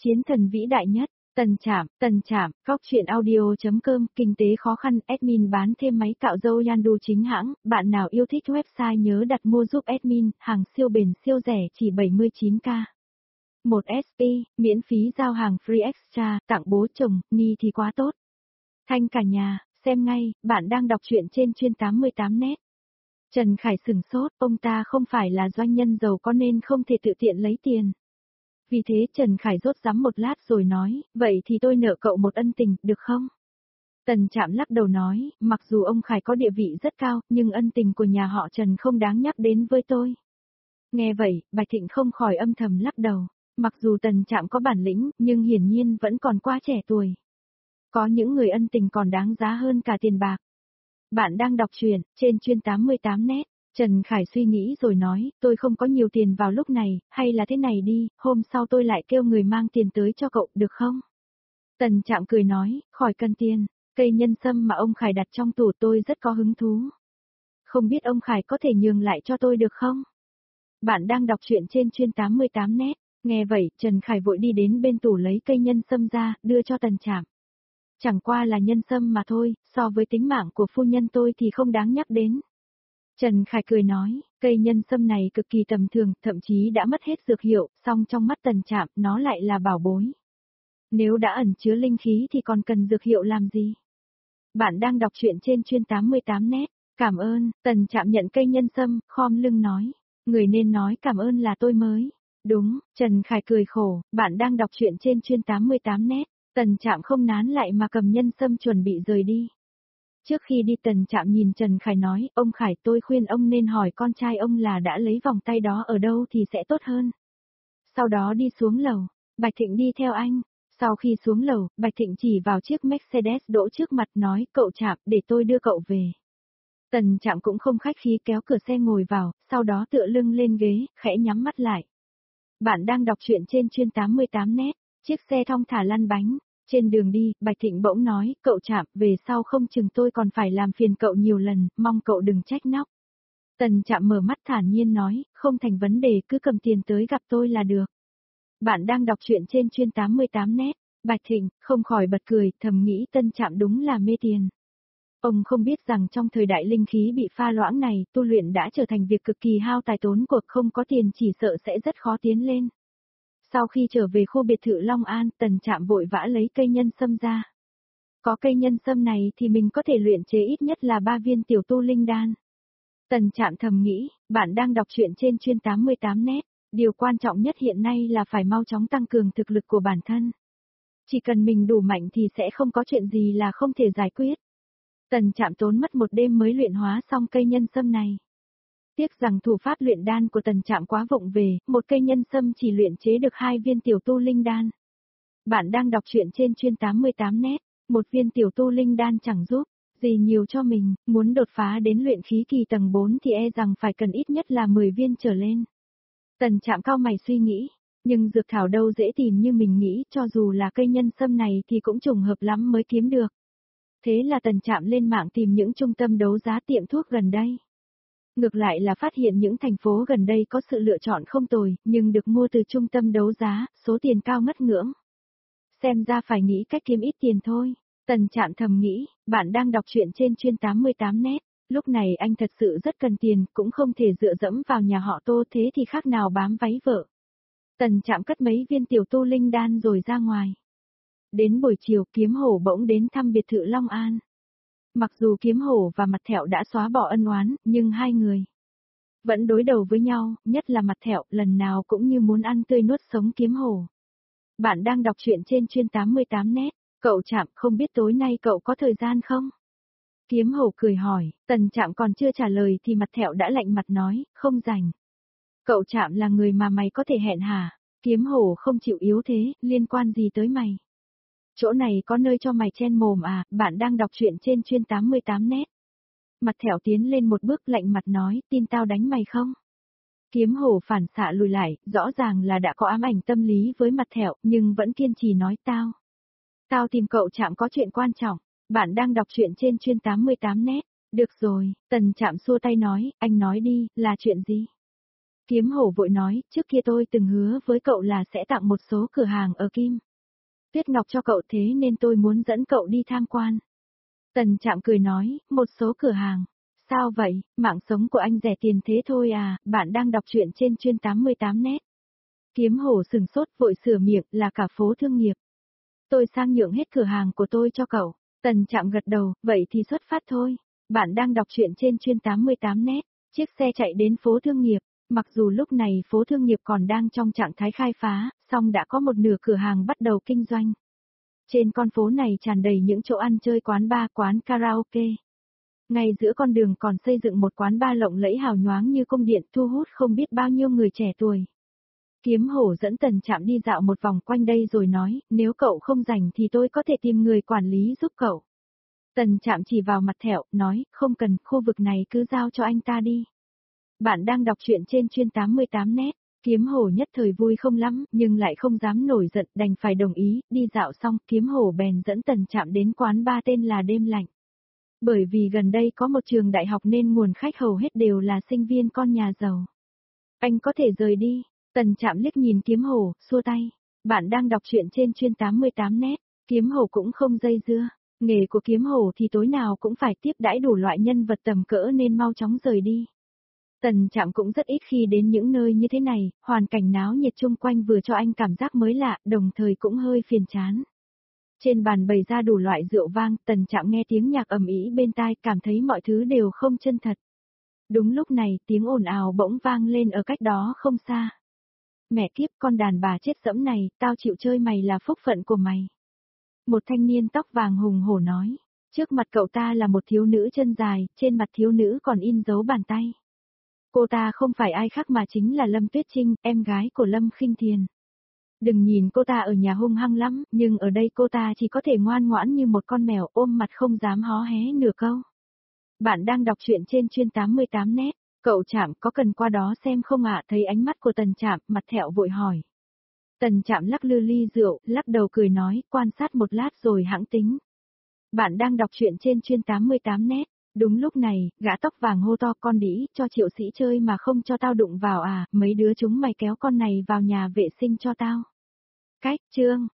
Chiến thần vĩ đại nhất, Tần Trạm, góc truyện audio.com, kinh tế khó khăn, admin bán thêm máy cạo râu Yandu chính hãng, bạn nào yêu thích website nhớ đặt mua giúp admin, hàng siêu bền siêu rẻ chỉ 79k. 1 SP, miễn phí giao hàng free extra, tặng bố chồng, ni thì quá tốt. Thanh cả nhà, xem ngay, bạn đang đọc truyện trên chuyên 88net. Trần Khải sửng sốt, ông ta không phải là doanh nhân giàu có nên không thể tự tiện lấy tiền. Vì thế Trần Khải rốt rắm một lát rồi nói, vậy thì tôi nợ cậu một ân tình, được không? Tần Trạm lắc đầu nói, mặc dù ông Khải có địa vị rất cao, nhưng ân tình của nhà họ Trần không đáng nhắc đến với tôi. Nghe vậy, Bạch Thịnh không khỏi âm thầm lắc đầu. Mặc dù Tần Trạm có bản lĩnh, nhưng hiển nhiên vẫn còn quá trẻ tuổi. Có những người ân tình còn đáng giá hơn cả tiền bạc. Bạn đang đọc truyện trên chuyên 88net. Trần Khải suy nghĩ rồi nói, tôi không có nhiều tiền vào lúc này, hay là thế này đi, hôm sau tôi lại kêu người mang tiền tới cho cậu, được không? Tần Trạm cười nói, khỏi cần tiền, cây nhân sâm mà ông Khải đặt trong tủ tôi rất có hứng thú. Không biết ông Khải có thể nhường lại cho tôi được không? Bạn đang đọc truyện trên chuyên 88net. Nghe vậy, Trần Khải vội đi đến bên tủ lấy cây nhân sâm ra, đưa cho Tần Trạm. Chẳng qua là nhân sâm mà thôi, so với tính mạng của phu nhân tôi thì không đáng nhắc đến. Trần Khải cười nói, cây nhân sâm này cực kỳ tầm thường, thậm chí đã mất hết dược hiệu, song trong mắt Tần Trạm, nó lại là bảo bối. Nếu đã ẩn chứa linh khí thì còn cần dược hiệu làm gì? Bạn đang đọc truyện trên chuyên 88net. Cảm ơn, Tần Trạm nhận cây nhân sâm, khom lưng nói. Người nên nói cảm ơn là tôi mới. Đúng, Trần Khải cười khổ, bạn đang đọc truyện trên chuyên 88net. Tần Trạm không nán lại mà cầm nhân sâm chuẩn bị rời đi. Trước khi đi Tần Trạm nhìn Trần Khải nói, ông Khải tôi khuyên ông nên hỏi con trai ông là đã lấy vòng tay đó ở đâu thì sẽ tốt hơn. Sau đó đi xuống lầu, Bạch Thịnh đi theo anh. Sau khi xuống lầu, Bạch Thịnh chỉ vào chiếc Mercedes đỗ trước mặt nói, cậu Trạm, để tôi đưa cậu về. Tần Trạm cũng không khách khí kéo cửa xe ngồi vào, sau đó tựa lưng lên ghế, khẽ nhắm mắt lại. Bạn đang đọc truyện trên chuyên 88net, chiếc xe thong thả lăn bánh. Trên đường đi, Bạch Thịnh bỗng nói, cậu Trạm, về sau không chừng tôi còn phải làm phiền cậu nhiều lần, mong cậu đừng trách nóc. Tần Trạm mở mắt thản nhiên nói, không thành vấn đề, cứ cầm tiền tới gặp tôi là được. Bạn đang đọc truyện trên chuyên 88net, Bạch Thịnh, không khỏi bật cười, thầm nghĩ Tần Trạm đúng là mê tiền. Ông không biết rằng trong thời đại linh khí bị pha loãng này, tu luyện đã trở thành việc cực kỳ hao tài tốn cuộc, không có tiền chỉ sợ sẽ rất khó tiến lên. Sau khi trở về khu biệt thự Long An, Tần Trạm vội vã lấy cây nhân sâm ra. Có cây nhân sâm này thì mình có thể luyện chế ít nhất là 3 viên tiểu tu linh đan. Tần Trạm thầm nghĩ, bạn đang đọc truyện trên chuyên 88net, điều quan trọng nhất hiện nay là phải mau chóng tăng cường thực lực của bản thân. Chỉ cần mình đủ mạnh thì sẽ không có chuyện gì là không thể giải quyết. Tần Trạm tốn mất một đêm mới luyện hóa xong cây nhân sâm này. Tiếc rằng thủ pháp luyện đan của Tần Trạm quá vụng về, một cây nhân sâm chỉ luyện chế được 2 viên tiểu tu linh đan. Bạn đang đọc truyện trên chuyên 88net, một viên tiểu tu linh đan chẳng giúp gì nhiều cho mình, muốn đột phá đến luyện khí kỳ tầng 4 thì e rằng phải cần ít nhất là 10 viên trở lên. Tần Trạm cau mày suy nghĩ, nhưng dược thảo đâu dễ tìm như mình nghĩ, cho dù là cây nhân sâm này thì cũng trùng hợp lắm mới kiếm được. Thế là Tần Trạm lên mạng tìm những trung tâm đấu giá tiệm thuốc gần đây. Ngược lại là phát hiện những thành phố gần đây có sự lựa chọn không tồi, nhưng được mua từ trung tâm đấu giá, số tiền cao ngất ngưỡng. Xem ra phải nghĩ cách kiếm ít tiền thôi. Tần Trạm thầm nghĩ, bạn đang đọc truyện trên chuyên 88net, lúc này anh thật sự rất cần tiền, cũng không thể dựa dẫm vào nhà họ Tô, thế thì khác nào bám váy vợ. Tần Trạm cất mấy viên tiểu tu linh đan rồi ra ngoài. Đến buổi chiều, Kiếm Hổ bỗng đến thăm biệt thự Long An. Mặc dù Kiếm Hổ và Mặt Thẹo đã xóa bỏ ân oán, nhưng hai người vẫn đối đầu với nhau, nhất là Mặt Thẹo, lần nào cũng như muốn ăn tươi nuốt sống Kiếm Hổ. Bạn đang đọc truyện trên chuyên 88net, cậu Trạm, không biết tối nay cậu có thời gian không? Kiếm Hổ cười hỏi, Tần Trạm còn chưa trả lời thì Mặt Thẹo đã lạnh mặt nói, không rảnh. Cậu Trạm là người mà mày có thể hẹn hả? Kiếm Hổ không chịu yếu thế, liên quan gì tới mày? Chỗ này có nơi cho mày chen mồm à, bạn đang đọc truyện trên chuyên 88net. Mặt Thẹo tiến lên một bước lạnh mặt nói, tin tao đánh mày không? Kiếm Hổ phản xạ lùi lại, rõ ràng là đã có ám ảnh tâm lý với Mặt Thẹo, nhưng vẫn kiên trì nói Tao tìm cậu Trạm có chuyện quan trọng. Bạn đang đọc truyện trên chuyên 88net. Được rồi, Tần Trạm xua tay nói, anh nói đi, là chuyện gì? Kiếm hổ vội nói, trước kia tôi từng hứa với cậu là sẽ tặng một số cửa hàng ở Kim Tuyết Ngọc cho cậu, thế nên tôi muốn dẫn cậu đi tham quan. Tần Trạm cười nói, một số cửa hàng. Sao vậy, mạng sống của anh rẻ tiền thế thôi à, bạn đang đọc truyện trên chuyên 88 net. Kiếm hổ sừng sốt vội sửa miệng, là cả phố thương nghiệp. Tôi sang nhượng hết cửa hàng của tôi cho cậu. Tần Trạm gật đầu, vậy thì xuất phát thôi. Bạn đang đọc truyện trên chuyên 88 net. Chiếc xe chạy đến phố thương nghiệp. Mặc dù lúc này phố thương nghiệp còn đang trong trạng thái khai phá, song đã có một nửa cửa hàng bắt đầu kinh doanh. Trên con phố này tràn đầy những chỗ ăn chơi, quán bar, quán karaoke. Ngay giữa con đường còn xây dựng một quán bar lộng lẫy hào nhoáng như cung điện, thu hút không biết bao nhiêu người trẻ tuổi. Kiếm hổ dẫn Tần Trạm đi dạo một vòng quanh đây rồi nói, nếu cậu không rảnh thì tôi có thể tìm người quản lý giúp cậu. Tần Trạm chỉ vào mặt thẹo, nói, không cần, khu vực này cứ giao cho anh ta đi. Bạn đang đọc truyện trên chuyên 88 net. Kiếm hổ nhất thời vui không lắm, nhưng lại không dám nổi giận, đành phải đồng ý. Đi dạo xong, kiếm hổ bèn dẫn Tần Trạm đến quán bar tên là Đêm Lạnh. Bởi vì gần đây có một trường đại học nên nguồn khách hầu hết đều là sinh viên con nhà giàu. Anh có thể rời đi. Tần Trạm liếc nhìn kiếm hổ, xua tay. Bạn đang đọc truyện trên chuyên 88 net. Kiếm hổ cũng không dây dưa. Nghề của kiếm hổ thì tối nào cũng phải tiếp đãi đủ loại nhân vật tầm cỡ nên mau chóng rời đi. Tần Trạm cũng rất ít khi đến những nơi như thế này, hoàn cảnh náo nhiệt chung quanh vừa cho anh cảm giác mới lạ, đồng thời cũng hơi phiền chán. Trên bàn bày ra đủ loại rượu vang, Tần Trạm nghe tiếng nhạc ầm ĩ bên tai, cảm thấy mọi thứ đều không chân thật. Đúng lúc này, tiếng ồn ào bỗng vang lên ở cách đó không xa. Mẹ kiếp, con đàn bà chết dẫm này, tao chịu chơi mày là phúc phận của mày. Một thanh niên tóc vàng hùng hổ nói. Trước mặt cậu ta là một thiếu nữ chân dài, trên mặt thiếu nữ còn in dấu bàn tay. Cô ta không phải ai khác mà chính là Lâm Tuyết Trinh, em gái của Lâm Khinh Thiền. Đừng nhìn cô ta ở nhà hung hăng lắm, nhưng ở đây cô ta chỉ có thể ngoan ngoãn như một con mèo, ôm mặt không dám hó hé nửa câu. Bạn đang đọc truyện trên chuyên 88 net. Cậu Trạm có cần qua đó xem không ạ? Thấy ánh mắt của Tần Trạm, mặt thẹo vội hỏi. Tần Trạm lắc lư ly rượu, lắc đầu cười nói, quan sát một lát rồi hãng tính. Bạn đang đọc truyện trên chuyên 88 net. Đúng lúc này, gã tóc vàng hô to, con đĩ, cho Triệu Sĩ chơi mà không cho tao đụng vào à, mấy đứa chúng mày kéo con này vào nhà vệ sinh cho tao. Cách chương